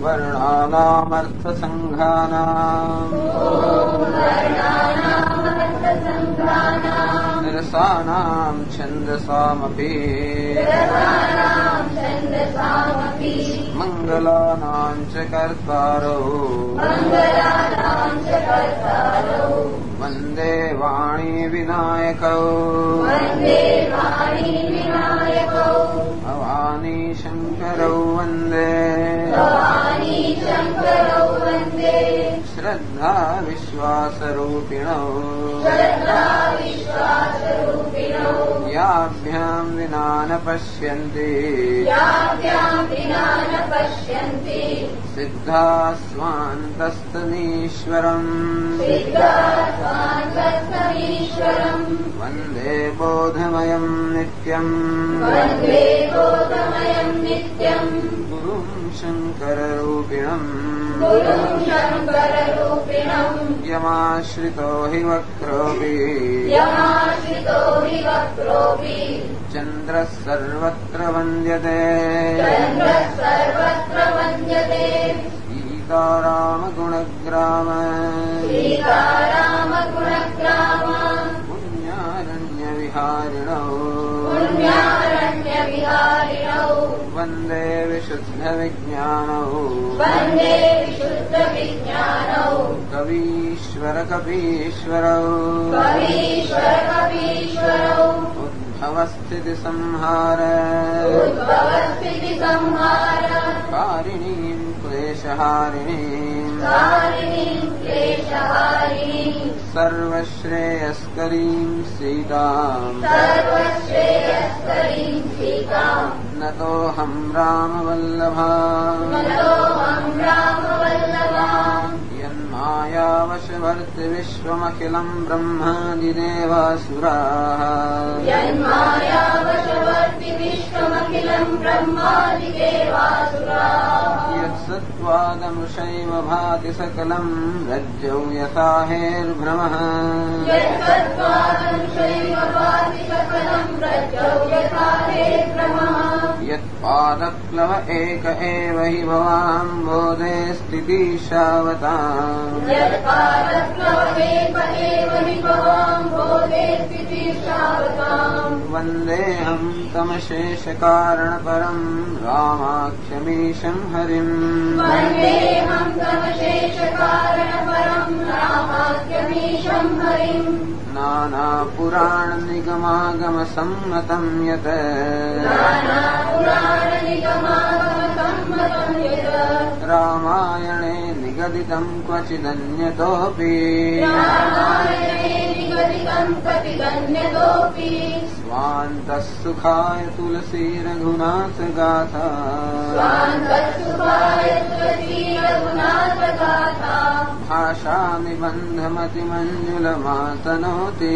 वर्णानामर्थसङ्घानाम् निरसानां छन्दसामपि मङ्गलानां च कर्तारौ वन्दे वाणी विनायकौ भवानी शङ्करौ वन्दे श्रद्धा विश्वासरूपिणौ याभ्यां विना न पश्यन्ति सिद्धा स्वान्तस्तमीश्वरम् वन्दे बोधमयं नित्यम् गुरुं शङ्कररूपिणम् यमाश्रितो हि वक्रोऽपि चन्द्रः सर्वत्र वन्द्यते सीतारामगुणग्राम पुण्यारण्यविहारिणौ वन्दे विशुद्धविज्ञानौ कवीश्वरकपीश्वरौ उद्भवस्थितिसंहार कारिणीं क्लेशहारिणीं सर्वश्रेयस्करीं सीताम् नतोऽहं रामवल्लभा यन्मायावशवर्ति विश्वमखिलं ब्रह्मादिदेवासुराः यत्सत्त्वादमृषैव भाति सकलं रज्जौ यथा हेर्भ्रमः यत्पादप्लव एक एव हि भवाम्बोधे स्थितिशावताम् वन्देऽहं तमशेषकारणपरं रामाख्यमीशं हरिम् नानापुराणनिगमागमसम्मतं यत् रामायणे निगदितं क्वचिदन्यतोऽपि स्वान्तः सुखाय तुलसी रघुनाथ गाथा भाषा निबन्धमतिमञ्जुलमातनोति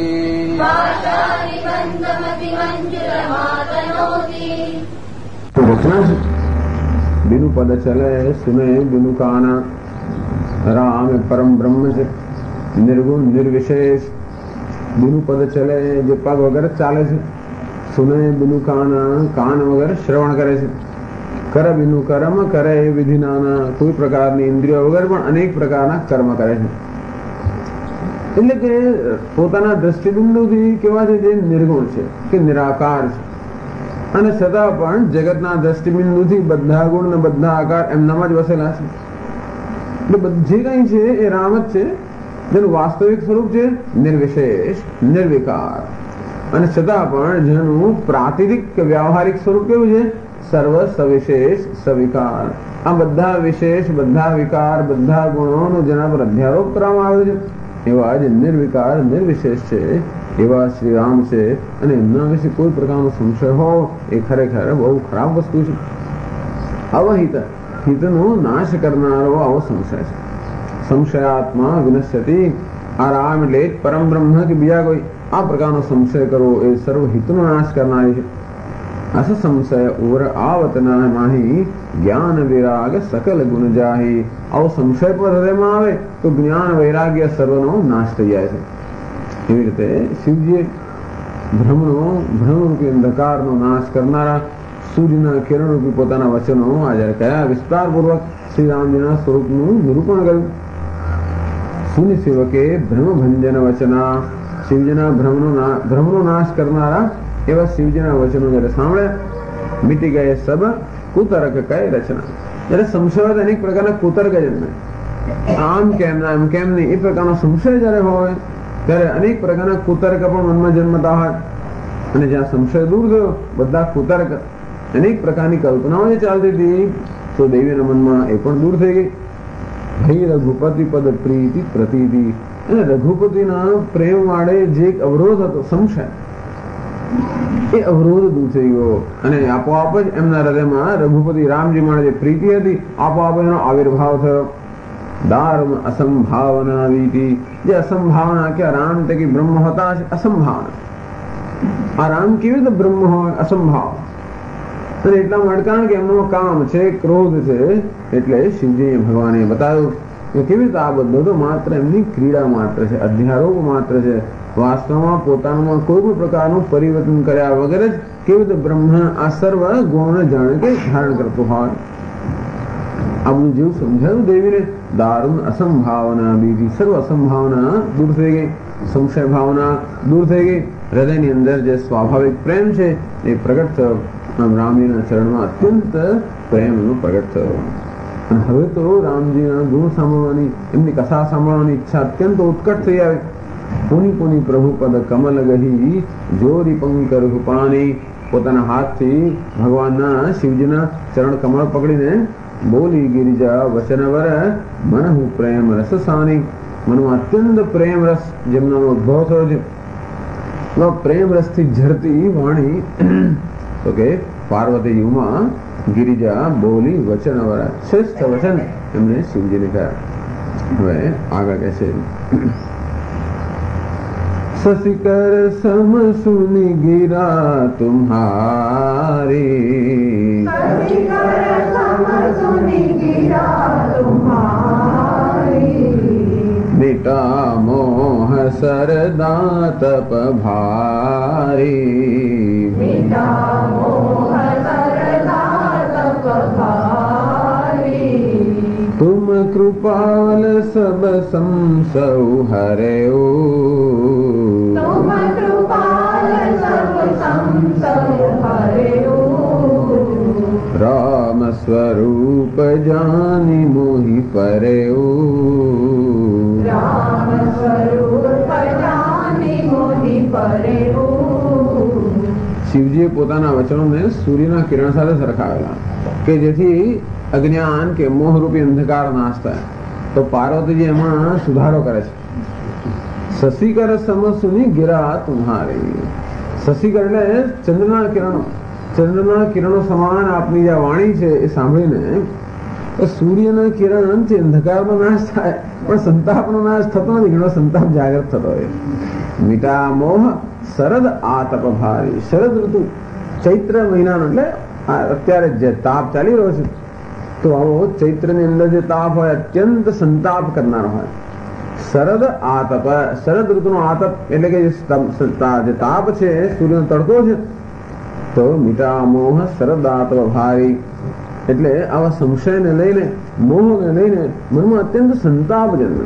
तो रचना से बिनु पद चले सुने बिनु काना राम परम ब्रह्म से निर्गुण निर्विशेष बिनु पद चले जे पग वगैरह चाले છે સુને બિનુ કાન વગર શ્રવણ કરે છે કર બિનુ કર્મ કરે વિધિનાના કોઈ પ્રકારની ઇન્દ્રિયો વગર પણ અનેક પ્રકારના કર્મ કરે છે એટલે કે પોતાના દ્રષ્ટિબિંદુથી કેવા છે જે નિર્ગુણ છે કે નિરાકાર છે અને છતાં પણ જગતના દ્રષ્ટિબિંદુથી બધા ગુણ ને બધા આકાર એમનામાં જ વસેલા છે એટલે જે કંઈ છે એ રામ જ છે જેનું વાસ્તવિક સ્વરૂપ છે નિર્વિશેષ નિર્વિકાર અને છતાં પણ જેનું પ્રાતિનિધિક વ્યવહારિક સ્વરૂપ કેવું છે સર્વ સવિશેષ સવિકાર આ બધા વિશેષ બધા વિકાર બધા ગુણોનો જેના પર અધ્યારોપ કરવામાં આવ્યો છે એવા જ નિર્વિકાર નિર્વિશેષ છે એવા શ્રી રામ છે અને એમના વિશે કોઈ પ્રકારનો સંશય હોય એ ખરેખર બહુ ખરાબ વસ્તુ છે અવહિત હિતનો નાશ કરનારો આવો સંશય છે સંશયાત્મા વિનશ્યતિ આ રામ એટલે પરમ બ્રહ્મ કે બીજા કોઈ આ પ્રકારનો સંશય કરવો એ સર્વ હિતનો નાશ કરનારી છે અસ સંશય ઓર આવતના નાહી જ્ઞાન વિરાગ સકલ ગુણ જાહી આવો સંશય પર હૃદયમાં આવે તો જ્ઞાન વૈરાગ્ય સર્વનો નાશ થઈ જાય છે એવી રીતે શિવજીએ ભ્રમરૂપી અંધકારનો નાશ કરનારા સૂર્યના કિરણરૂપી પોતાના વચનો આજે કયા વિસ્તારપૂર્વક શ્રી રામજીના સ્વરૂપનું નિરૂપણ કર્યું. સુનિ સેવકે ભ્રમભંજન વચના, શિવજીના ભ્રમનો નાશ કરનારા એવા શિવજીના વચનો જયારે સાંભળ્યા, મીટી ગયે સબ કુતર્ક કય રચના. જયારે સંશય અનેક પ્રકારના કુતર્ક જન્મે, આમ કેમ ના એમ કેમ નહીં, એ પ્રકારનો સંશય જયારે હોય ત્યારે અનેક પ્રકારના કુતર્ક પણ મનમાં જન્મતા હોય. અને જ્યાં સંશય દૂર થયો, બધા કુતર્ક અનેક પ્રકારની કલ્પનાઓ જે ચાલતી હતી તો દેવીના મનમાં એ પણ દૂર થઈ ગઈ. ભઈ રઘુપતિ પદ પ્રીતિ પ્રતીતિ, અને રઘુપતિના પ્રેમ વાળે જે એક અવરોધ હતો સંશય, એ અવરોધ દૂર થઈ ગયો. અને આપોઆપ જ એમના હૃદયમાં રઘુપતિ રામજી માટે જે પ્રીતિ હતી, આપોઆપ એનો આવિર્ભાવ થયો. દાર્મ અસંભાવના વીતી, જે અસંભાવના કે રામ તે બ્રહ્મ હતા, અસંભાવના. આ રામ કેવી રીતે બ્રહ્મ હોય? અસંભાવ. અને એટલા માટે કારણ કે એમનો કામ છે, ક્રોધ છે, એટલે શિવજી ભગવાને બતાવ્યું કે કેવી રીતે આ બધું તો માત્ર એમની ક્રીડા માત્ર છે, અધ્યારોપ માત્ર છે. વાસ્તવમાં પોતાનામાં કોઈ પણ પ્રકારનું પરિવર્તન કર્યા વગર જ કેવી રીતે બ્રહ્મ આ સર્વ ગુણોને જાણે કે ધારણ કરતું હોય. આ બધું જેવું સમજાયું દેવીને, દારૂણ અસંભાવના બીજી સર્વ અસંભાવના દૂર થઈ ગઈ, સંશય ભાવના દૂર થઈ ગઈ. હૃદયની અંદર જે સ્વાભાવિક પ્રેમ છે એ પ્રગટ થયો. રામજીના ચરણમાં અત્યંત પ્રેમનો પ્રગટ થયો. અને હવે તો રામજીના ગુણ સાંભળવાની, એમની કથા સાંભળવાની ઈચ્છા અત્યંત ઉત્કટ થઈ આવી. પુની પુની પ્રભુ પદ કમલ ગહી, જોરી પંકર રૂપાણી. પોતાના હાથથી ભગવાનના શિવજીના ચરણ કમળ પકડીને બોલી ગિરિજા વચનવર મનહુ પ્રેમ રસ સાની. મનમાં અત્યંત પ્રેમ રસ જેમનો ઉદ્ભવ થયો છે, પ્રેમ રસથી ઝરતી વાણી તો કે પાર્વતી ઉમા ગિરિજા બોલી વચનવર, શ્રેષ્ઠ વચન એમને શિવજીને કહ્યા. હવે આગળ કહે છે, શશિકર સમ સુની ગિરા તુમ્હારી, मिटा मोह सरदा तप भारी, मिटा मोह सरदा तप भारी. तुम कृपाल सब संसौ हरेऊ, तुम कृपाल सब संसौ हरेऊ. राम स्वरूप जानी मोहि परेऊ, राम स्वरूप जानी मोहि परेऊ. શિવજીએ પોતાના વચનોને સૂર્યના કિરણ સાથે સરખાવેલા કે જેથી અજ્ઞાન કે મોહરૂપી અંધકાર નાશ થાય. તો પાર્વતીજી એમાં સુધારો કરે છે. શશિકર સમસુની ગિરા તુમ્હારી. શશિકર એટલે ચંદ્રના કિરણો, ચંદ્રના કિરણો સમાન આપની જે વાણી છે એ સાંભળીને સૂર્યના કિરણથી અંધકારનો નાશ થાય, પણ સંતાપનો નાશ થતો નથી, ઘણો સંતાપ જાગૃત થતો હોય. મીઠા મોહ શરદ આતપ ભારી. શરદ ઋતુ ચૈત્ર મહિનાનો, એટલે અત્યારે જે તાપ ચાલી રહ્યો છે, તો આવો ચૈત્રની અંદર જે તાપ હોય અત્યંત સંતાપ કરનારો હોય. શરદ આતપ, શરદ ઋતુનો આતપ એટલે કે જે તાપ છે, સૂર્યનો તડકો છે, તો મીઠા મોહ શરદ આતપ ભારી. એટલે આવા સંશયને લઈને, મોહને લઈને મનમાં અત્યંત સંતાપ જન્મે.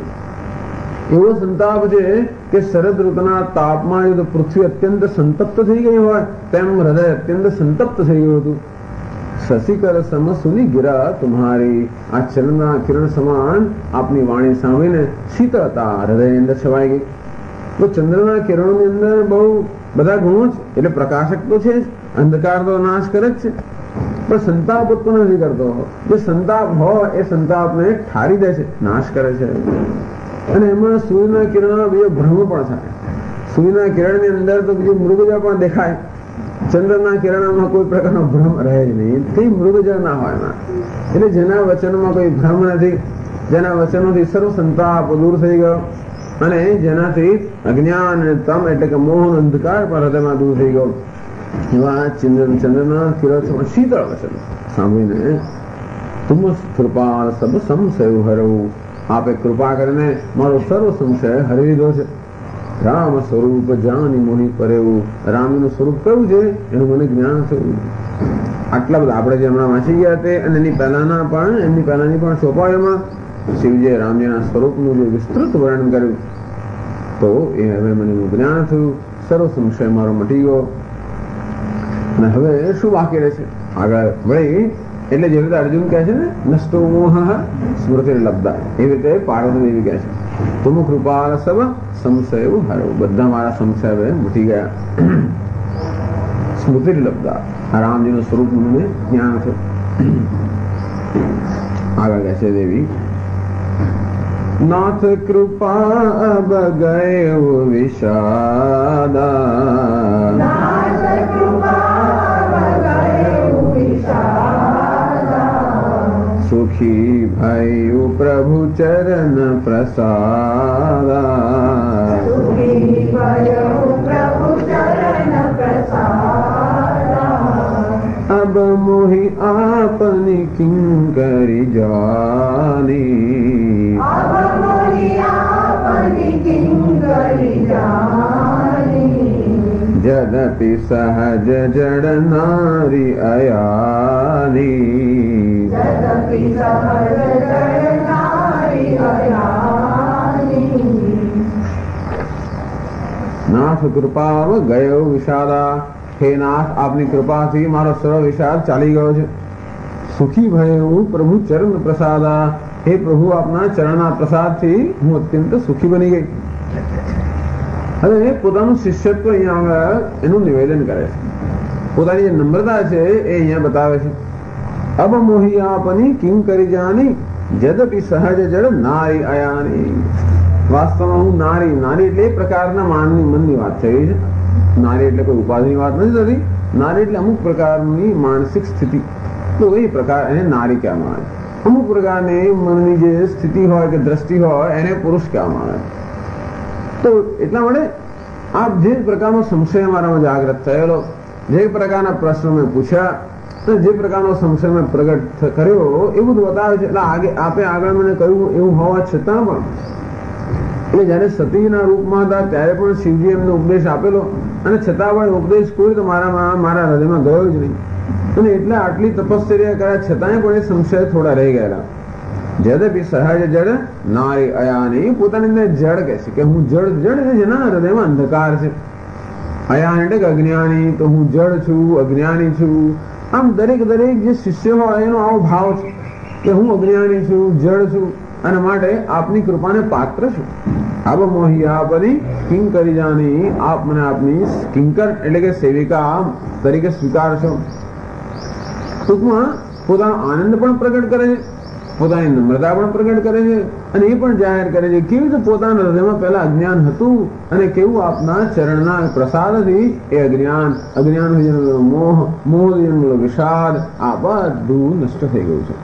એવો સંતાપ છે કે શરદ ઋતુના તાપમાં જો પૃથ્વી અત્યંત સંતપ્ત થઈ ગઈ હોય તેમ હૃદય અત્યંત સંતપ્ત થઈ ગયું હતું. શશિકર સમ સુની ગિરા તુમ્હારી. આ ચરણના કિરણ સમાન આપની વાણી સાંભળીને શીતળતા હૃદયની અંદર છવાઈ ગઈ. તો ચંદ્રના કિરણોની અંદર બહુ બધા ગુણો છે, એટલે પ્રકાશક તો છે, અંધકાર તો નાશ કરે જ છે, પણ સંતાપ ઉત્પન્ન નથી કરતો. જે સંતાપ હોય એ સંતાપને ઠારી દે છે, નાશ કરે છે. અને એમાં સૂર્યના કિરણના બીજો ભ્રમ પણ થાય. સૂર્યના કિરણની અંદર તો બીજું મૃગજળ પણ દેખાય, ચંદ્રના કિરણમાં કોઈ પ્રકારનો ભ્રમ રહે જ નહીં, તે મૃગજળ ના હોય એમાં. એટલે જેના વચનમાં કોઈ ભ્રમ નથી, જેના વચનોથી સર્વ સંતાપ દૂર થઈ ગયો, અને જેનાથી અજ્ઞાન અને તમ એટલે કે મોહ અંધકાર પણ હૃદયમાં દૂર થઈ ગયો, એવા ચંદ્રના કિરણ શીતળ વચન સાંભળીને તુમ કૃપા સબ સંશય હરવું. આપે કૃપા કરીને મારો સર્વ સંશય હરી લીધો છે. રામ સ્વરૂપ જાની મોહી પરેવું. રામનું સ્વરૂપ કયું છે એનું મને જ્ઞાન થયું. આટલા બધા આપણે જે હમણાં વાંચી ગયા તે અને એમની પહેલાની પણ ચોપાઈઓમાં શિવજીએ રામજીના સ્વરૂપનું જે વિસ્તૃત વર્ણન કર્યું તો એ હવે મને જ્ઞાન થયું, સર્વ સંશય મારો મટી ગયો. અને હવે શું બાકી રહે છે આગળ વળી? એટલે જેવી રીતે અર્જુન કહે છે ને નષ્ટો મોહ સ્મૃતિ લબ્ધા, એવી રીતે પાર્વતી દેવી કહે છે તુમ કૃપાલ સબ સંશય હરો, બધા મારા સંશય હવે મટી ગયા. સ્મૃતિ લબ્ધા, રામજીનું સ્વરૂપ મને જ્ઞાન છે. આગળ કહે છે દેવી नाथ कृपा अब गयो विषादा, सुखी भयु प्रभु चरण प्रसादा, अब मोहि आपनि किंकरि जानी, यद्यपि सहज जड़ नारी अयानी, नाथ कृपा गयो विषादा, हे नाथ આપની કૃપાથી મારો સર્વ વિષાદ ચાલી ગયો છે. સુખી ભયો પ્રભુ ચરણ પ્રસાદા, હે પ્રભુ આપના ચરણના પ્રસાદથી હું અત્યંત સુખી બની ગઈ. હવે પોતાનું શિષ્યત્વ અહીંયા આગળ એનું નિવેદન કરે છે, પોતાની જે નમ્રતા છે એ અહીંયા બતાવે છે. અબ મોહી આપની કિંગ કરી જાની, જદપી સહજ જડ નારી અયાની. વાસ્તવમાં હું નારી એટલે એ પ્રકારના મનની વાત થઈ છે. નારી એટલે કોઈ ઉપાધિની વાત નથી થતી. નારી એટલે અમુક પ્રકારની માનસિક સ્થિતિ, તો એ પ્રકાર એને નારી કહેવામાં આવે. અમુક પ્રકારની મનની જે સ્થિતિ હોય કે દ્રષ્ટિ હોય એને પુરુષ કહેવામાં આવે. તો એટલા માટે આપ જે પ્રકારનો સંશય અમારામાં જાગૃત થયેલો, જે પ્રકારના પ્રશ્નો મેં પૂછ્યા, જે પ્રકારનો સંશય મેં પ્રગટ કર્યો એ બધું બતાવે છે. એટલે આપે આગળ મને કહ્યું એવું હોવા છતાં પણ, એટલે જયારે સતીના રૂપમાં હતા ત્યારે પણ શિવજી એમને ઉપદેશ આપેલો, અને છતાં પણ ઉપદેશ કોઈ તો મારા હૃદયમાં ગયો જ નહીં. અને એટલે આટલી તપશ્ચર્યા કર્યા છતાંય પણ એ સંશય થોડા રહી ગયેલા. જદપી સહજ જડ નારી અયાની, પોતાની અંદર જડ કહે છે કે હું જડ જેના હૃદયમાં અંધકાર છે. અયાન એટલે કે અજ્ઞાની, તો હું જડ છું, અજ્ઞાની છું. આમ દરેક જે શિષ્ય હોય એનો આવો ભાવ છે કે હું અજ્ઞાની છું, જડ છું, અને માટે આપની કૃપાને પાત્ર છું. આબ મોહી આપની કિંકરી જાની, આપ મને આપની કિંકર એટલે કે સેવિકા તરીકે સ્વીકારશો. ટૂંકમાં પોતાનો આનંદ પણ પ્રગટ કરે છે, પોતાની નમ્રતા પણ પ્રગટ કરે છે, અને એ પણ જાહેર કરે છે કેવી રીતે પોતાના હૃદયમાં પહેલા અજ્ઞાન હતું અને કેવું આપના ચરણના પ્રસાદથી એ અજ્ઞાન મોહ વિષાદ આ બધું નષ્ટ થઈ ગયું છે.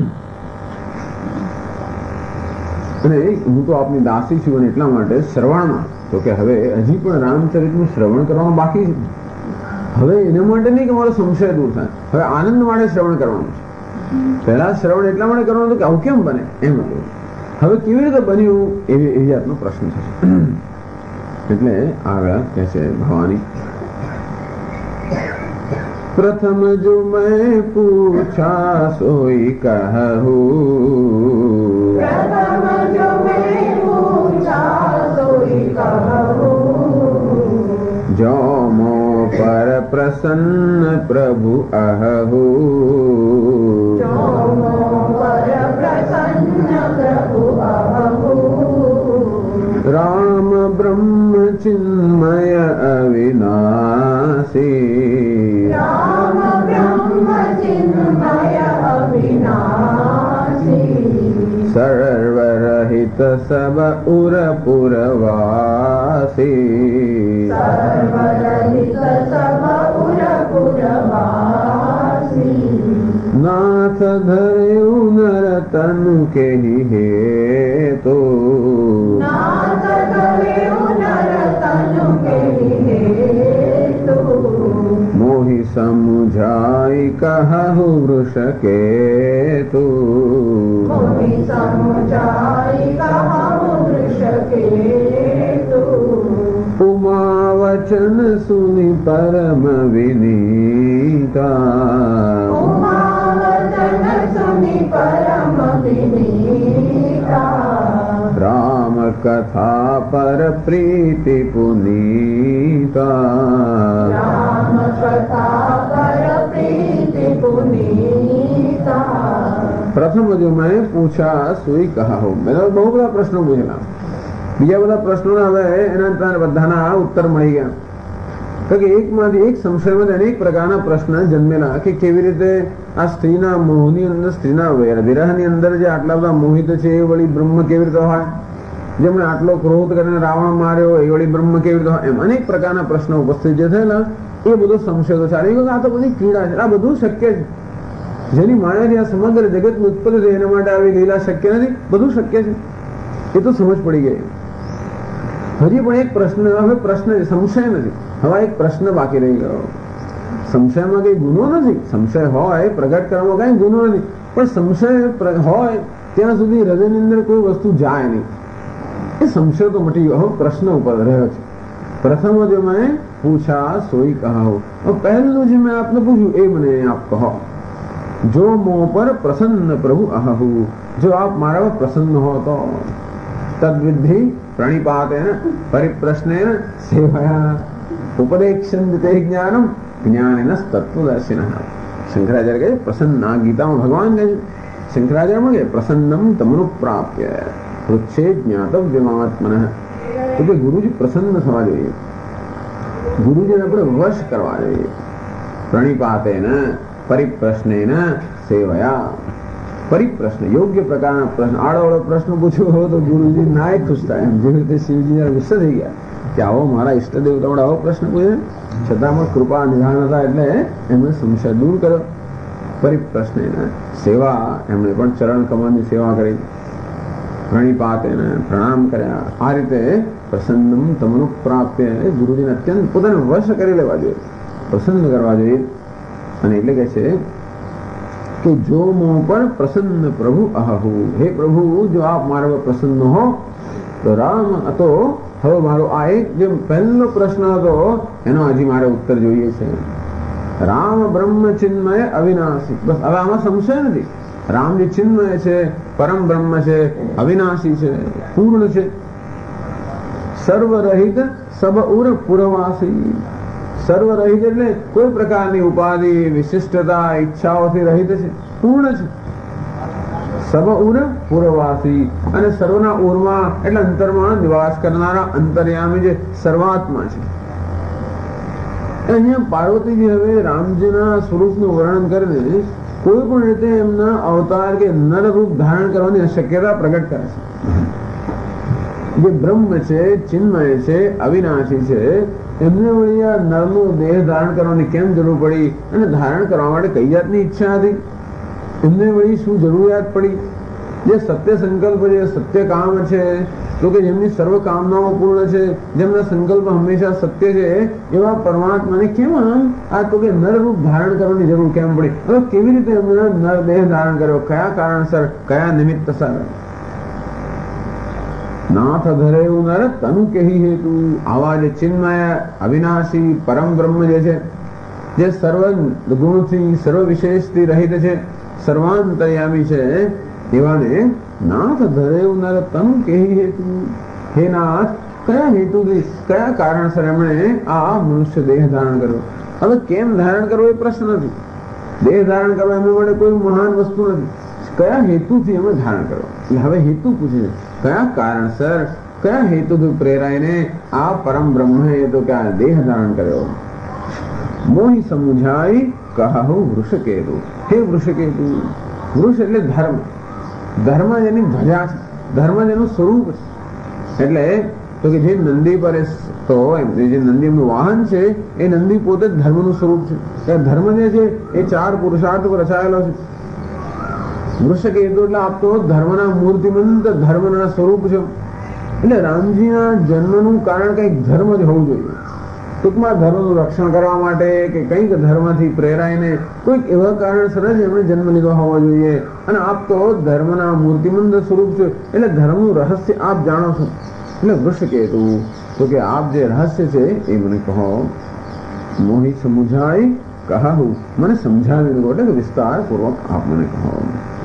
અને હું તો આપની દાસી છું, અને એટલા માટે શ્રવણમાં તો કે હવે હજી પણ રામચરિતનું શ્રવણ કરવાનું બાકી છે. હવે એના માટે નહીં કે મારો સંશય દૂર થાય, હવે આનંદ માટે શ્રવણ કરવાનું છે. પહેલા શ્રવણ એટલા માટે કરવાનું હતું કે આવું કેમ બને એમ હતું. હવે કેવી રીતે બન્યું એવી જાતનો પ્રશ્ન થશે. એટલે આગળ કહે છે ભવાની, પ્રથમ જો મેં પૂછા સોઈ કહું, जो मो पर प्रसन्न प्रभु अहु, राम ब्रह्म चिन्मय अविनाशी, सर्वरहित सब उर पुरवासी, नाथ धरयु नर तनु के हेतु, मोहि समुझाई कहु वृष केतु, उमा वचन सुनि परम विनीता, कथा पर प्रीति पुनीता। राम कथा पर प्रीति पुनीता। प्रथम जो मैं पूछा सोई कहा हो। મેં તો બહુ બધા પ્રશ્નો પૂછેલા, બીજા બધા પ્રશ્નોના હવે એના બધાના ઉત્તર મળી ગયા. કારણ કે એકમાંથી એક સંશયમાં અનેક પ્રકારના પ્રશ્ન જન્મેલા કે કેવી રીતે આ સ્ત્રીના મોહની અંદર, સ્ત્રીના વિરહની અંદર જે આટલા બધા મોહિત છે એ વળી બ્રહ્મ કેવી રીતે હોય, જેમણે આટલો ક્રોધ કરીને રાવણ માર્યો એ વળી બ્રહ્મ કેવી રીતે હોય, એમ અનેક પ્રકારના પ્રશ્નો ઉપસ્થિત જે થયેલા એ બધો સંશય તો ચાલે. આ તો બધી ક્રીડા છે, આ બધું શક્ય છે. જેની માયાથી આ સમગ્ર જગત ઉત્પન્ન છે એના માટે આવી લીલા શક્ય નથી, બધું શક્ય છે, એ તો સમજ પડી ગઈ. હજી પણ એક પ્રશ્ન, હવે પ્રશ્ન સંશય નથી, હવે એક પ્રશ્ન બાકી રહી ગયો. સંશયમાં કઈ ગુનો નથી, સંશય હોય પ્રગટ કરવામાં કઈ ગુનો નથી, પણ સંશય હોય ત્યાં સુધી હૃદયની અંદર કોઈ વસ્તુ જાય નહીં, એ સંશય તો મટી ગયો. હવે પ્રશ્ન ઉપર રહ્યો છે. પ્રથમ જો મેં પૂછા સોઈ કહો, પહેલું જે મેં આપને પૂછ્યું એ મને આપ કહો. જો મોહ પર પ્રસન્ન પ્રભુ અહુ, જો આપ મારા પર પ્રસન્ન હો તો તદ્વિધિ પ્રણિપાતેન પરિપ્રશ્નેન સેવયા ઉપદેક્ષન્તે જ્ઞાનમ જ્ઞાનેન તત્વદર્શિનઃ. શંકરાચાર્ય કહે પ્રસન્ના, ગીતામાં ભગવાન કહે છે, શંકરાચાર્ય કહે પ્રસન્નમ તમનુપ્રાપ્ય પૃચ્છે જ્ઞાતવ્યમાત્મનઃ. તો કે ગુરુજી પ્રસન્ન થવા જોઈએ, ગુરુજીને આપણે વશ કરવા જોઈએ. પ્રણિપાતેન પરિપ્રશ્નેન સેવયા. પરિપ્રશ્ન યોગ્ય પ્રકારના પ્રશ્ન, આડોઅવળો પ્રશ્ન પૂછ્યો હોય તો ગુરુજી નાય ખુશ થાય. એમ જેવી રીતે શિવજી ગુસ્સે થઈ ગયા કે આવો મારા ઈષ્ટદેવ તમને આવો પ્રશ્ન પૂછે, છતાં પણ કૃપા નિધાન હતા એટલે એમણે સંશય દૂર કર્યો. પરિપ્રશ્નેન સેવા, એમણે પણ ચરણ કમળની સેવા કરી. પ્રણિપાતેન પ્રણામ કર્યા. આ રીતે પ્રસન્નમ તમનું પ્રાપ્ય, ગુરુજીને અત્યંત પોતાને વશ કરી લેવા જોઈએ, પ્રસન્ન કરવા જોઈએ. અને એટલે કે છે કે જો મોહ પર પ્રસન્ન પ્રભુ અહુ, હે પ્રભુ જો આપ મારા પર પ્રસન્ન હો તો રામ હતો. હવે મારો આ એક જે પહેલો પ્રશ્ન હતો એનો હજી મારે ઉત્તર જોઈએ છે. રામ બ્રહ્મ ચિન્મય અવિનાશી, બસ હવે આમાં સંશય નથી. રામ જે ચિન્મય છે, પરમ બ્રહ્મ છે, અવિનાશી છે, પૂર્ણ છે, સર્વરહિત સબ ઉર પુરવાસી. સર્વરહિત એટલે કોઈ પ્રકારની ઉપાધિ, વિશિષ્ટતા, ઈચ્છાઓથી રહિત છે, પૂર્ણ છે. સબ ઉર પુરવાસી, અને સર્વના ઉરમાં એટલે અંતરમાં નિવાસ કરનારા અંતર્યામી જે સર્વાત્મા છે. અહીંયા પાર્વતીજી હવે રામજીના સ્વરૂપનું વર્ણન કરીને કોઈ પણ રીતે એમના અવતાર કે નર રૂપ ધારણ કરવાની અશક્યતા પ્રગટ કરે છે. જે બ્રહ્મ છે, ચિન્મય છે, અવિનાશી છે, એમને વળી આ નરનું દેહ ધારણ કરવાની કેમ જરૂર પડી, અને ધારણ કરવા માટે કઈ જાતની ઈચ્છા હતી, એમને વળી શું જરૂરિયાત પડી? જે સત્ય સંકલ્પ છે, સત્ય કામ છે, તો કે જેમની સર્વ કામનાઓ પૂર્ણ છે, જેમના સંકલ્પ હંમેશા સત્ય છે, એવા પરમાત્માને કેમ આ તો કે નર રૂપ ધારણ કરવાની જરૂર કેમ પડી? હવે કેવી રીતે એમને નર દેહ ધારણ કર્યો, કયા કારણસર, કયા નિમિત્ત સર? નાથ ધરે નર તનુ કહી હેતુ. આવા જે ચિન્મય અવિનાશી પરમ બ્રહ્મ જે છે, જે સર્વ ગુણથી સર્વ વિશેષથી રહિત છે, સર્વાંતર્યામી છે, એવાને નાથ ધરે નર તનુ કહી હેતુ. હે નાથ, કયા હેતુથી, કયા કારણસર એમણે આ મનુષ્ય દેહ ધારણ કર્યો? હવે કેમ ધારણ કરવો એ પ્રશ્ન નથી. દેહ ધારણ કરવા એમના માટે કોઈ મહાન વસ્તુ નથી. કયા હેતુથી એમણે ધારણ કર્યો? એટલે હવે હેતુ પૂછે છે, કયા કારણસર, કયા હેતુથી પ્રેરાઈને આ પરમ બ્રહ્મએ તો કે આ દેહ ધારણ કર્યો? મોહી સમુજાઈ કહુ વૃષકેતુ. હે વૃષકેતુ, વૃષ એટલે ધર્મ, ધર્મ જેની ધજા છે, ધર્મ જેનું સ્વરૂપ છે. એટલે તો કે જે નંદી પર તો જે નંદી એમનું વાહન છે, એ નંદી પોતે જ ધર્મનું સ્વરૂપ છે. ધર્મ જે છે એ 4 પુરુષાર્થ પર રચાયેલો છે. વૃષકેતુ એટલે આપ તો ધર્મના મૂર્તિમંત, ધર્મના સ્વરૂપ છે. એટલે રામજીના જન્મનું કારણ કંઈક ધર્મ જ હોવું જોઈએ. ટૂંકમાં ધર્મનું રક્ષણ કરવા માટે કે કંઈક ધર્મથી પ્રેરાઈને કોઈક એવા કારણસર જ એમણે જન્મ લીધો હોવો જોઈએ. અને આપ તો ધર્મના મૂર્તિમંત સ્વરૂપ છે, એટલે ધર્મનું રહસ્ય આપ જાણો છો. એટલે વૃષકેતુ તો કે આપ જે રહસ્ય છે એ મને કહો. મોહી સમુજાઈ કહુ, મને સમજાવી દો, એટલે વિસ્તાર પૂર્વક આપ મને કહો.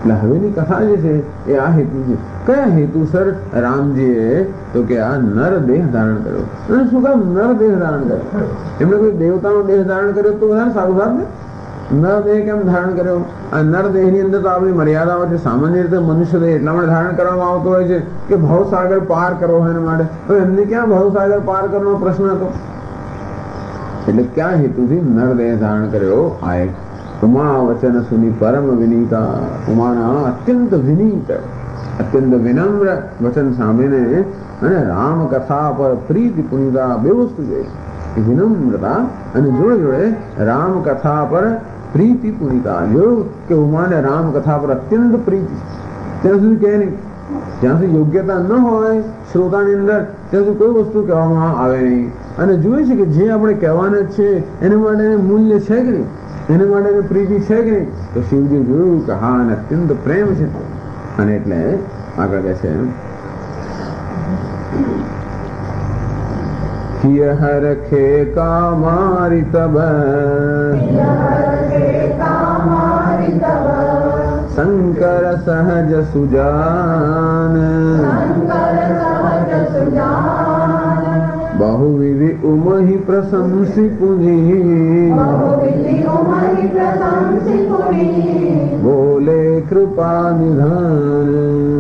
એટલે હવેની કથા જે છે એ આ હેતુ છે. કયા હેતુસર રામજીએ તો કે આ નર દેહ ધારણ કર્યો. અને શું કામ નર દેહ ધારણ કર્યો? એમણે કોઈ દેવતાનો દેહ ધારણ કર્યો તો વધારે સારું સાથ ને? નર દેહ કેમ ધારણ કર્યો? આ નર દેહ ની અંદર તો આપણી મર્યાદાઓ છે. સામાન્ય રીતે મનુષ્ય દેહ એટલા માટે ધારણ કરવામાં આવતો હોય છે કે ભવસાગર પાર કરવો હોય એના માટે. હવે એમને ક્યાં ભવસાગર પાર કરવાનો પ્રશ્ન હતો? એટલે ક્યાં હેતુથી નર દેહ ધારણ કર્યો? આ એક ઉમા વચન સુની પરમ વિનીતા. ઉમાના અત્યંત વિનીત અત્યંત વિનમ્ર વચન સાંભળીને અને રામ કથા પર પ્રીતિ પુનિતા બે વસ્તુ જોઈએ. વિનમ્રતા અને જોડે જોડે રામ કથા પર પ્રીતિ પુનિતા. જોયું કે ઉમાને રામ કથા પર અત્યંત પ્રીતિ. ત્યાં સુધી કહે નહીં, જ્યાં સુધી યોગ્યતા ન હોય શ્રોતાની અંદર ત્યાં સુધી કોઈ વસ્તુ કહેવામાં આવે નહીં. અને જોઈએ છે કે જે આપણે કહેવાના છે એના માટે મૂલ્ય છે કે નહીં, એના માટે પ્રીતિ છે કે નહીં, તો શિવજી જોયું કે હા અને અત્યંત પ્રેમ છે. અને એટલે આગળ કહે છે કિય હરખે કામારી તબ શંકર સહજ સુજાન बहुविधि उमहि प्रशंसि पुनि बोले कृपा निधान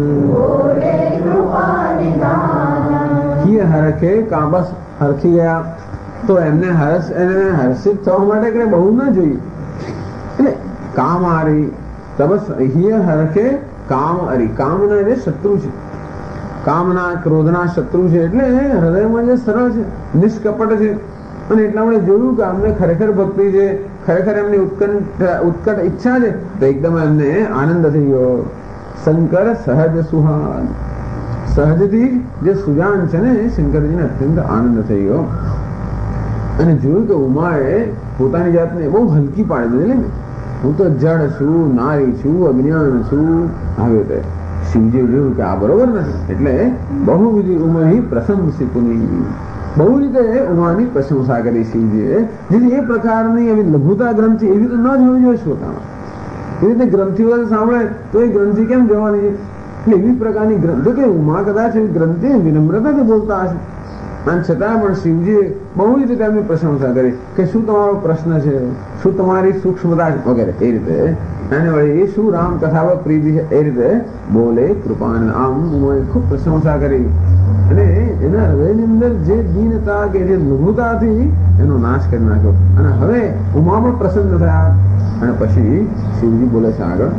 किए हरखे का बस हरखी गया તો એમને હર્ષિત થવા માટે કે બહુ ના જોઈએ. એટલે કામ આરી તબસ હિય હરખે કામ અરી. કામના એટલે શત્રુ છે. કામના ક્રોધના શત્રુ છે. એટલે હૃદયમાં જે સરળ છે, નિષ્કપટ છે. અને એટલા માટે જોયું કે અમને ખરેખર ભક્તિ છે, ખરેખર એમની ઉત્કટ ઈચ્છા છે, તો એકદમ એમને આનંદ થઈ ગયો. શંકર સહજ સુહાન. સહજથી જે સુજાન છે ને શંકરજીને અત્યંત આનંદ થઈ ગયો. અને જોયું કે ઉમાએ પોતાની જાતને બહુ હલકી પાડી દીધી ને. હું તો જડ છું, નારી છું, અજ્ઞાન છું, આવે તે શિવજી જોયું કે આ બરોબર નથી. એટલે બહુવિધિ ઉમહી પ્રશંસી પુની. બહુ રીતે ઉમાની પ્રશંસા કરી શિવજીએ. જેથી એ પ્રકારની એવી લઘુતા ગ્રંથિ એવી તો ન જ હોવી જોઈએ શ્રોતામાં. એવી રીતે ગ્રંથિઓ સાંભળે તો એ ગ્રંથિ કેમ જવાની છે? એટલે એવી પ્રકારની ગ્રંથિ કે ઉમા કદાચ એવી ગ્રંથિ વિનમ્રતાથી બોલતા હશે. અને છતાં પણ શિવજીએ બહુ રીતે તેમની પ્રશંસા કરી કે શું તમારો પ્રશ્ન છે, શું તમારી સૂક્ષ્મતા વગેરે એ રીતે. અને વળી શું રામ કથા પર પ્રીતિ છે એ રીતે બોલે કૃપા. આમ ખૂબ પ્રશંસા કરી. અને એના હૃદયની અંદર જે દીનતા કે જે લઘુતા હતી એનો નાશ કરી નાખ્યો. અને હવે ઉમા પણ પ્રસન્ન થયા. અને પછી શિવજી બોલે છે આગળ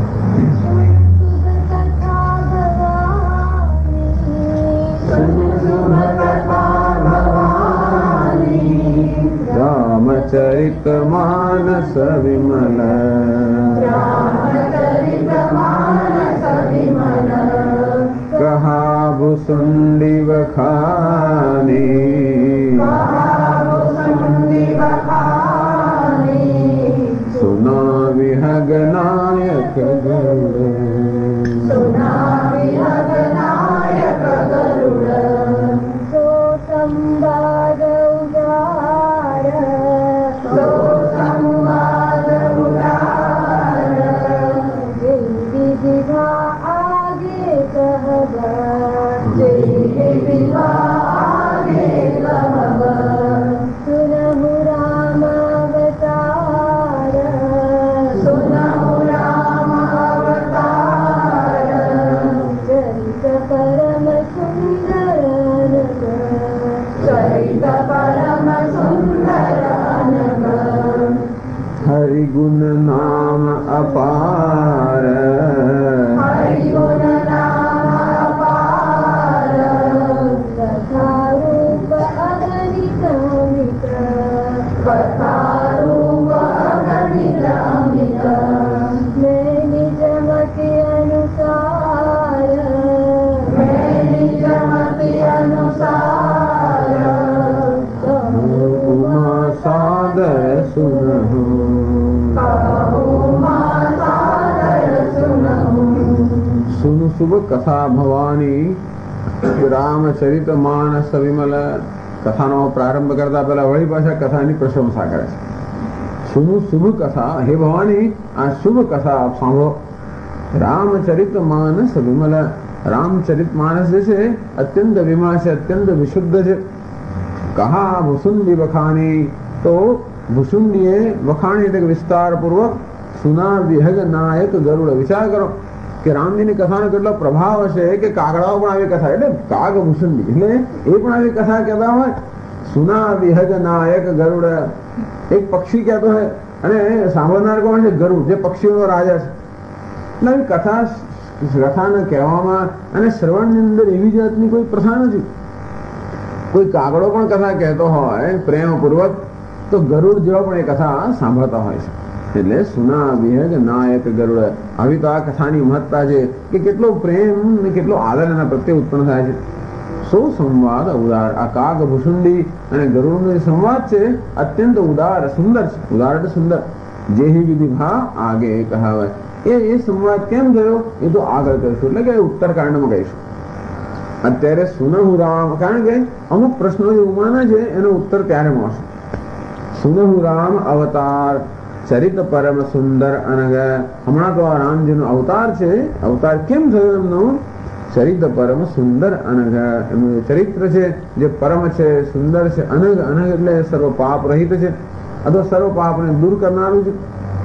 रामचरित मानस विमल कहा भुसुंडी वखानी सुना विहग नायक हरिगुण नाम अपार सुनु शुभ कथा भवानी रामचरित मानस विमल. કથાનો પ્રારંભ કરતા પહેલા વળી પાછા કથાની પ્રશંસા કરે છે. સુનું શુભ કથા, હે ભવાની આ શુભ કથા આપ સાંભળો. रामचरित मानस विमल, रामचरित मानस જે છે અત્યંત વિમળ છે, અત્યંત વિશુદ્ધ છે. કહા ભુસુંડી વખાણી, તો ભુસુંડીએ વખાણી એટલે વિસ્તાર પૂર્વક સુના વિહગ નાયક ગરુડ. વિચાર કરો કે રામજીની કથાનો કેટલો પ્રભાવ હશે કે કાગડાઓ પણ આવી કથા, એટલે કાગ ભુસુંડી એટલે એ પણ આવી કથા કહેતા હોય. સુના વિહગ નાયક ગરુડ, એક પક્ષી કહેતો હોય અને સાંભળનાર કોણ છે? ગરુડ, જે પક્ષીઓનો રાજા છે. એટલે આવી કથાને કહેવામાં અને શ્રવણની અંદર એવી જાતની કોઈ પ્રથા નથી. કોઈ કાગડો પણ કથા કહેતો હોય પ્રેમપૂર્વક તો ગરુડ જેવા પણ એ કથા સાંભળતા હોય છે. એટલે સુના વિહગ નાયક ગરુડ, આવી તો આ કથાની મહત્તા છે કે કેટલો પ્રેમ ને કેટલો આદર એના પ્રત્યે ઉત્પન્ન થાય છે. સો સંવાદ ઉદાર, આ કાગ ભુસુંડી અને ગરુડનો સંવાદ છે અત્યંત ઉદાર સુંદર છે. ઉદાર એટલે સુંદર. જેહી વિધિ ભા આગે કહાવત, એ સંવાદ કેમ થયો એ તો આગળ કહીશું, એટલે કે ઉત્તરકાંડમાં કહીશું. અત્યારે સુનહુ રામ, કારણ કે અમુક પ્રશ્નો જે ઉમાના છે એનો ઉત્તર ત્યારે મળશે. સુનહુ રામ અવતાર ચરિત પરમ સુંદર અનગ, હમણાં તો આ રામજીનો અવતાર છે. અવતાર કેમ થયો એમનો? ચરિત પરમ સુંદર અનગ, એમનું ચરિત્ર છે જે પરમ છે, સુંદર છે. અનગ, અનગ એટલે સર્વ પાપ રહિત છે અથવા સર્વ પાપને દૂર કરનારું છે.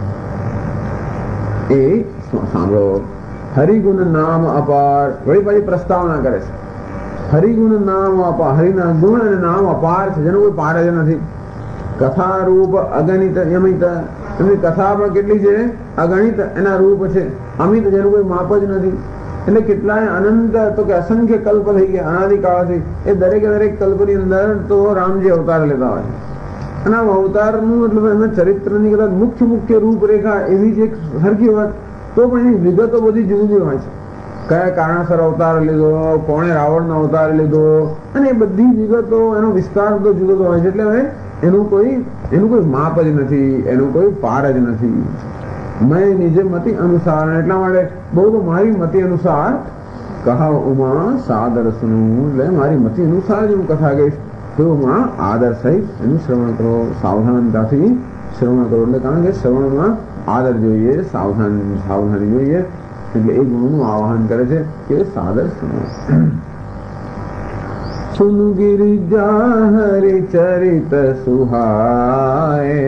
એ સાંભળો. હરિગુણ નામ અપાર, વળી પાછી પ્રસ્તાવના કરે છે. હરિગુણ નામ અપાર, હરિના ગુણ અને નામ અપાર છે, જેનો કોઈ પાર જ નથી. કથા રૂપ અગણિત અમિત, એમની કથા પણ કેટલી છે? અગણિત એના રૂપ છે, અમિત જેનું કોઈ માપ જ નથી. એટલે કેટલાય અનંત, તો કે અસંખ્ય કલ્પ થઈ ગયા અનાદિકાળથી. એ દરેકે દરેક કલ્પની અંદર તો રામજી અવતાર લેતા હોય છે. અને આ અવતારનું મતલબ એમના ચરિત્રની કદાચ મુખ્ય રૂપરેખા એવી જ એક સરખી હોય તો પણ એની વિગતો બધી જુદી જુદી હોય છે. કયા કારણસર અવતાર લીધો, કોણે રાવણનો અવતાર લીધો, અને એ બધી વિગતો, એનો વિસ્તાર તો જુદો જુદો હોય છે. એટલે હવે એનું કોઈ માપ જ નથી, એનું કોઈ પાર જ નથી. મેં નિજે મતિ અનુસાર, એટલા માટે બહુ તો મારી મતિ અનુસાર કહા ઉમા સાદર સુનું, એટલે મારી મતિ અનુસાર જ હું કથા કહીશ. તેઓમાં આદર સહિત એનું શ્રવણ કરો, સાવધાનતાથી શ્રવણ કરો. એટલે કારણ કે શ્રવણમાં આદર જોઈએ, સાવધાની જોઈએ. એટલે એ ગુણનું આવાહન કરે છે કે સાદર સુનો. સુન ગિરિજા હરિ ચરિત સુહાય,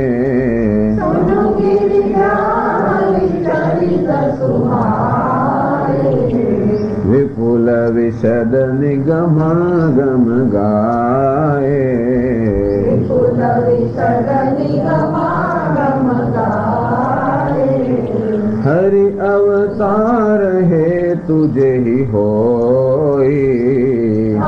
વિપુલ વિશદ નિગમાગમ ગાય, હરિ અવતાર હે તુજે હી હોય,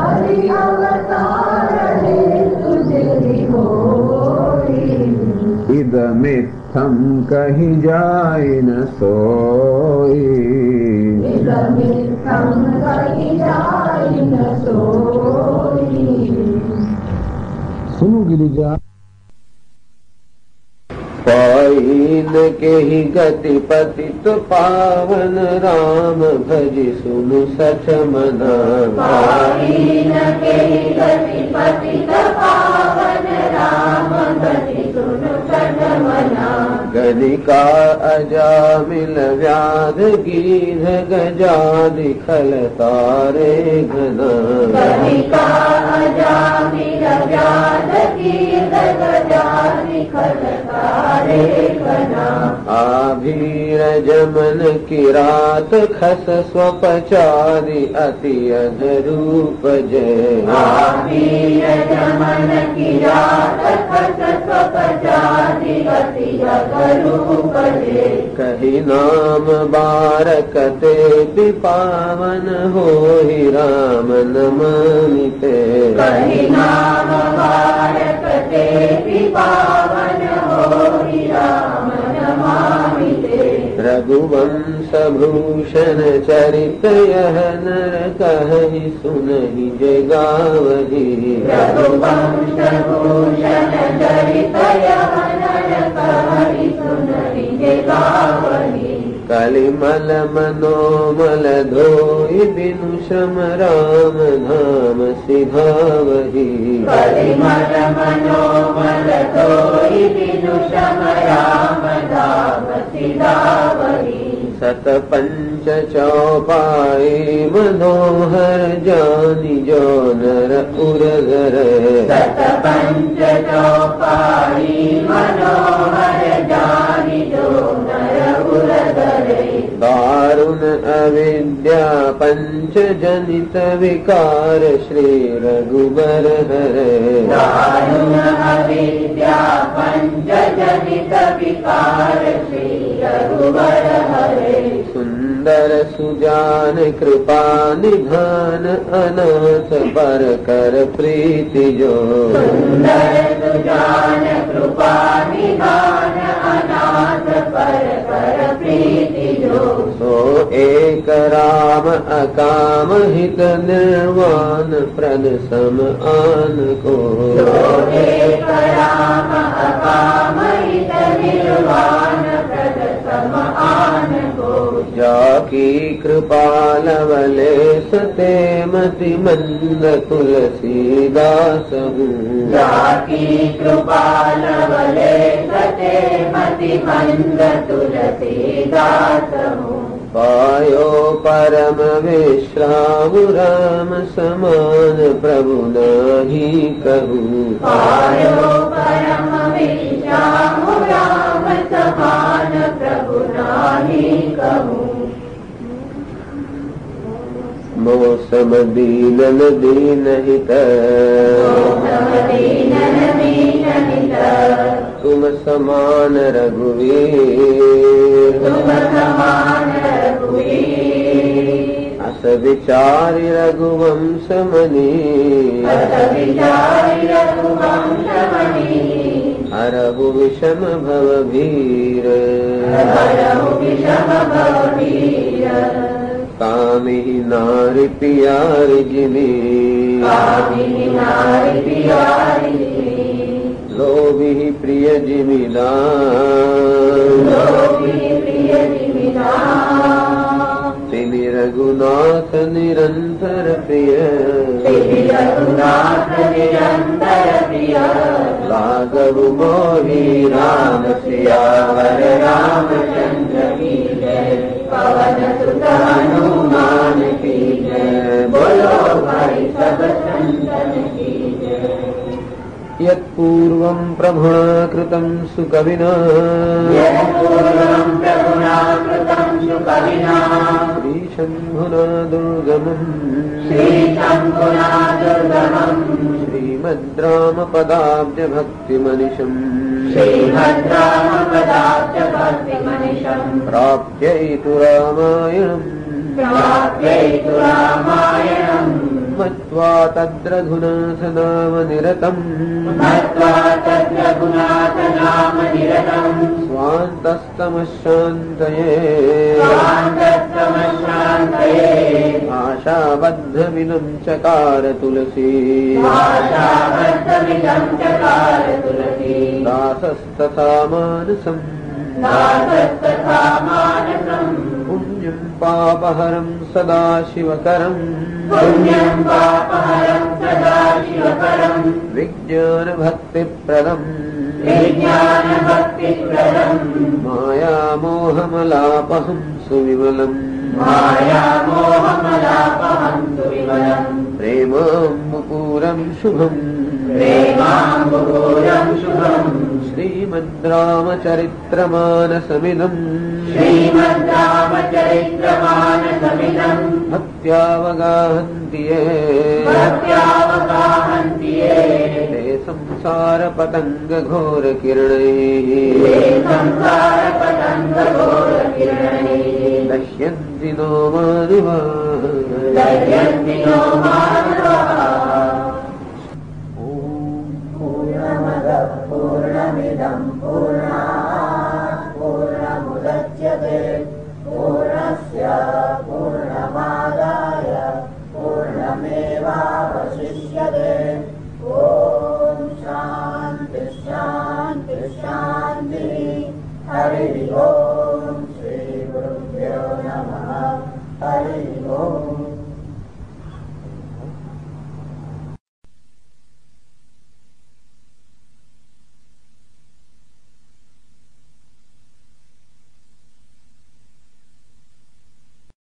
ઇદમિત્થમ કહી જાય ન સોઈ, સુનું ગિરિજા पाइन के ही गति पतित पावन राम भजि सुनु सच मना, पाइन के ही गति पतित पावन राम भजि सुनु सच मना, गणिका अजामिल व्याध गीध गजादि खल तारे घना, गणिका अजामिल व्याध गीध गजादि खल तारे घना, आभीर जमन किरात खस स्वपचारि अति अधरूप जय, आभीर जमन किरात खस स्वपचारि अति अधरूप जय, कही नाम बारकते पावन होहि राम नमामिते, कही नाम बारकते पावन होहि राम नमामिते, रघुवंश भूषण चरित यह नर कहि सुनहि जय गावहि, रघुवंश भूषण चरित यह नर कहि सुनहि जय गावहि, कलिमल मनोमल धोई बिनु श्रम राम नाम सिधावहि, कलिमल मनोमल धोई बिनु श्रम राम नाम सिधावहि, सत पंच चौपाई मनोहर जानी जो नर उरधर सत पंच चौपाई मनोहर जानी जो नर उरधर दारुण अविद्या पंच जनित विकार श्री रघुबर हरे दारुण अविद्या पंच जनित विकार श्री रघुबर हरे सुंदर सुजान कृपा निधान अनाथ पर कर प्रीति जो सुंदर सुजान कृपा निधान अनाथ पर कर प्रीति जो सो एक राम अकाम हित निर्वाण प्रद सम आन को एक राम अकाम हित निर्वाण प्रद सम आन को जाकी कृपा लवले सते मति मंद तुलसीदास हूँ जाकी कृपा लवले सते मति मंद तुलसीदास हूँ पायो परम विश्राम राम समान प्रभु नाही कहूँ पायो परम विश्राम राम समान प्रभु नाही कहूँ मौसम दीनन दीनहित दीनन दीनहित तुम समान रघुवीर तुम समान रघुवीर अस विचारि रघुवंश मनी अस विचारि रघुवंश मनी हरहु विषम भव भीर हरहु विषम भव भीर कामिहि नारि पियारि जिमि कामिनि नारि पियारि जिमि लोभिहि प्रिय जिमिदान लोभिहि प्रिय जिमिदान तिनि रघुनाथ निरंतर प्रिय श्री रघुनाथ निरंतर प्रिय लाघव मोहि राम सियावर रामचंद्र की जय पवन सुत हनुमान की जय बोलो भाई सब संतन की जय यत्पूर्वं प्रभुणा कृतं सुकविना यत्पूर्वं प्रभुना कृतं सुकविना श्रीशम्भुना दुर्गमम् श्रीशम्भुना दुर्गमम् श्रीमद्रामपदाब्जभक्तिमनिशम् श्रीभद्रामपदाब्जभक्तिमनिशम् प्राप्यैतु रामायणम् प्राप्यैतु रामायणम् मत्वा तद्रघुनाथ नाम निरतम् मत्वा तद्रघुनाथ नाम निरतम् स्वान्तस्तमशान्तये स्वान्तस्तमशान्तये आशाबद्धमिदं चकार तुलसी आशाबद्धमिदं चकार तुलसी दासस्तथा मानसम् दासस्तथा मानसम् पुण्यं पापहरं सदा शिवकरम् पुण्यं पापहरं सदा शिवकरम् विज्ञानभक्तिप्रदम् विज्ञानभक्तिप्रदम् मायामोहमलापहं सुविमलम् मायामोहमलापहं सुविमलम् प्रेमाम्बुपूरं शुभम् प्रेमाम्बुपूरं शुभम् श्रीमद्रामचरित्रमानसमिदम् श्रीमद्रामचरित्रमानसमिदम् भक्त्यावगाहन्ति ये भक्त्यावगाहन्ति ये ते संसारपतङ्गघोरकिरणैः ते संसारपतङ्गघोरकिरणैः नश्यन्ति नो मानवाः दह्यन्ति नो मानवाः पूर्णमिदं पूर्णात् पूर्णमुदच्यते पूर्णस्य पूर्णमादाय पूर्णमेवावशिष्यते ॐ शान्ति शान्ति शान्तिः हरिः ओम् श्रीगुरुभ्यो नमः हरिः ओम्